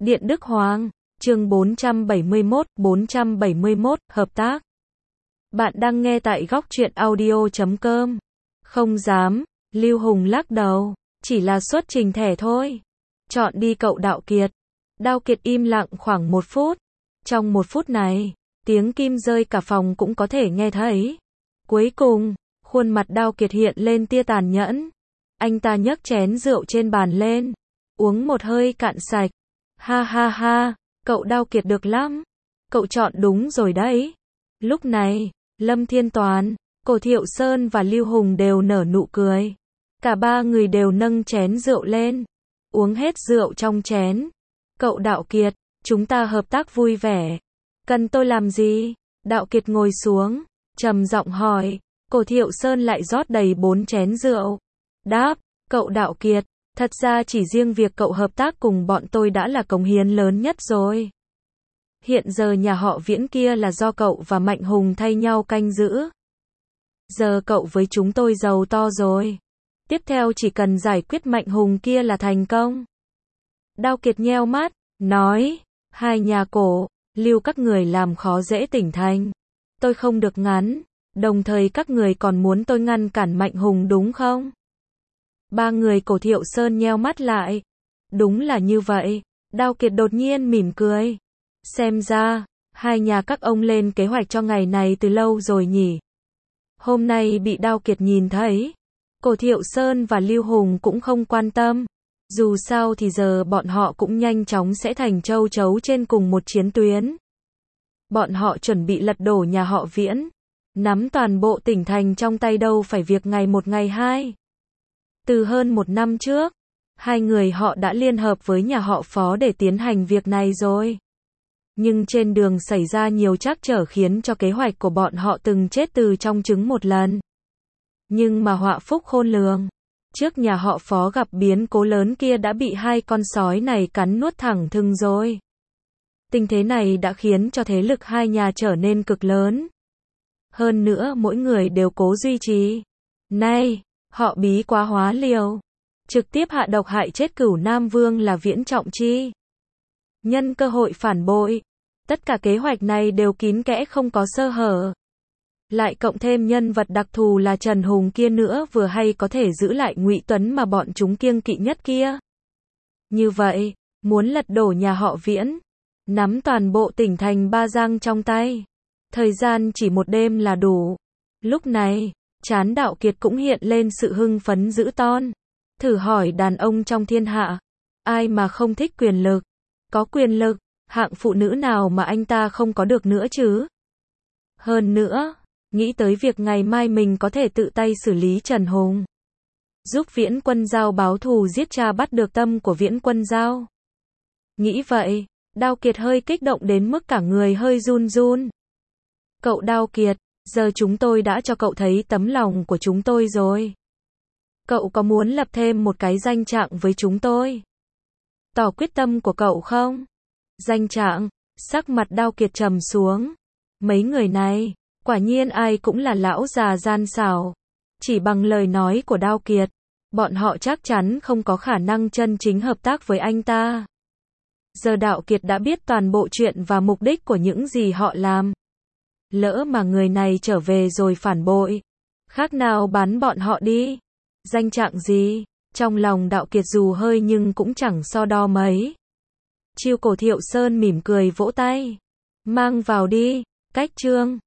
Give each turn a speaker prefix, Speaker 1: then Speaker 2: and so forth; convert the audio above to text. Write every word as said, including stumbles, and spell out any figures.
Speaker 1: Điện Đức Hoàng, chương bốn trăm bảy mươi mốt, bốn trăm bảy mươi mốt, hợp tác. Bạn đang nghe tại góc truyện audio chấm com. Không dám, Lưu Hùng lắc đầu, chỉ là xuất trình thẻ thôi. Chọn đi cậu Đạo Kiệt. Đạo Kiệt im lặng khoảng một phút. Trong một phút này, tiếng kim rơi cả phòng cũng có thể nghe thấy. Cuối cùng, khuôn mặt Đạo Kiệt hiện lên tia tàn nhẫn. Anh ta nhấc chén rượu trên bàn lên, uống một hơi cạn sạch. Ha ha ha, cậu Đạo Kiệt được lắm. Cậu chọn đúng rồi đấy. Lúc này, Lâm Thiên Toàn, Cổ Thiệu Sơn và Lưu Hùng đều nở nụ cười. Cả ba người đều nâng chén rượu lên, uống hết rượu trong chén. Cậu Đạo Kiệt, chúng ta hợp tác vui vẻ. Cần tôi làm gì? Đạo Kiệt ngồi xuống, trầm giọng hỏi. Cổ Thiệu Sơn lại rót đầy bốn chén rượu. Đáp, cậu Đạo Kiệt, thật ra chỉ riêng việc cậu hợp tác cùng bọn tôi đã là cống hiến lớn nhất rồi. Hiện giờ nhà họ Viễn kia là do cậu và Mạnh Hùng thay nhau canh giữ. Giờ cậu với chúng tôi giàu to rồi. Tiếp theo chỉ cần giải quyết Mạnh Hùng kia là thành công. Đạo Kiệt nheo mắt, nói, hai nhà Cổ, Lưu các người làm khó dễ tỉnh thành. Tôi không được ngắn, đồng thời các người còn muốn tôi ngăn cản Mạnh Hùng đúng không? Ba người Cổ Thiệu Sơn nheo mắt lại. Đúng là như vậy. Đạo Kiệt đột nhiên mỉm cười. Xem ra, hai nhà các ông lên kế hoạch cho ngày này từ lâu rồi nhỉ. Hôm nay bị Đạo Kiệt nhìn thấy. Cổ Thiệu Sơn và Lưu Hùng cũng không quan tâm. Dù sao thì giờ bọn họ cũng nhanh chóng sẽ thành châu chấu trên cùng một chiến tuyến. Bọn họ chuẩn bị lật đổ nhà họ Viễn. Nắm toàn bộ tỉnh thành trong tay đâu phải việc ngày một ngày hai. Từ hơn một năm trước, hai người họ đã liên hợp với nhà họ Phó để tiến hành việc này rồi. Nhưng trên đường xảy ra nhiều trắc trở khiến cho kế hoạch của bọn họ từng chết từ trong trứng một lần. Nhưng mà họa phúc khôn lường. Trước nhà họ Phó gặp biến cố lớn kia đã bị hai con sói này cắn nuốt thẳng thừng rồi. Tình thế này đã khiến cho thế lực hai nhà trở nên cực lớn. Hơn nữa mỗi người đều cố duy trì. Này, họ bí quá hóa liều. Trực tiếp hạ độc hại chết Cửu Nam Vương là Viễn Trọng Chi. Nhân cơ hội phản bội. Tất cả kế hoạch này đều kín kẽ không có sơ hở. Lại cộng thêm nhân vật đặc thù là Trần Hùng kia nữa vừa hay có thể giữ lại Ngụy Tuấn mà bọn chúng kiêng kỵ nhất kia. Như vậy, muốn lật đổ nhà họ Viễn, nắm toàn bộ tỉnh thành Ba Giang trong tay. Thời gian chỉ một đêm là đủ. Lúc này, trán Đạo Kiệt cũng hiện lên sự hưng phấn dữ ton. Thử hỏi đàn ông trong thiên hạ, ai mà không thích quyền lực? Có quyền lực, hạng phụ nữ nào mà anh ta không có được nữa chứ? Hơn nữa, nghĩ tới việc ngày mai mình có thể tự tay xử lý Trần Hùng. Giúp Viễn Quân Giao báo thù giết cha bắt được tâm của Viễn Quân Giao. Nghĩ vậy, Đạo Kiệt hơi kích động đến mức cả người hơi run run. Cậu Đạo Kiệt, giờ chúng tôi đã cho cậu thấy tấm lòng của chúng tôi rồi. Cậu có muốn lập thêm một cái danh trạng với chúng tôi? Tỏ quyết tâm của cậu không? Danh trạng, sắc mặt Đạo Kiệt trầm xuống. Mấy người này, quả nhiên ai cũng là lão già gian xảo. Chỉ bằng lời nói của Đạo Kiệt, bọn họ chắc chắn không có khả năng chân chính hợp tác với anh ta. Giờ Đạo Kiệt đã biết toàn bộ chuyện và mục đích của những gì họ làm. Lỡ mà người này trở về rồi phản bội, khác nào bắn bọn họ đi. Danh trạng gì? Trong lòng Đạo Kiệt dù hơi nhưng cũng chẳng so đo mấy. Chiêu Cổ Thiệu Sơn mỉm cười vỗ tay. Mang vào đi. Cách chương.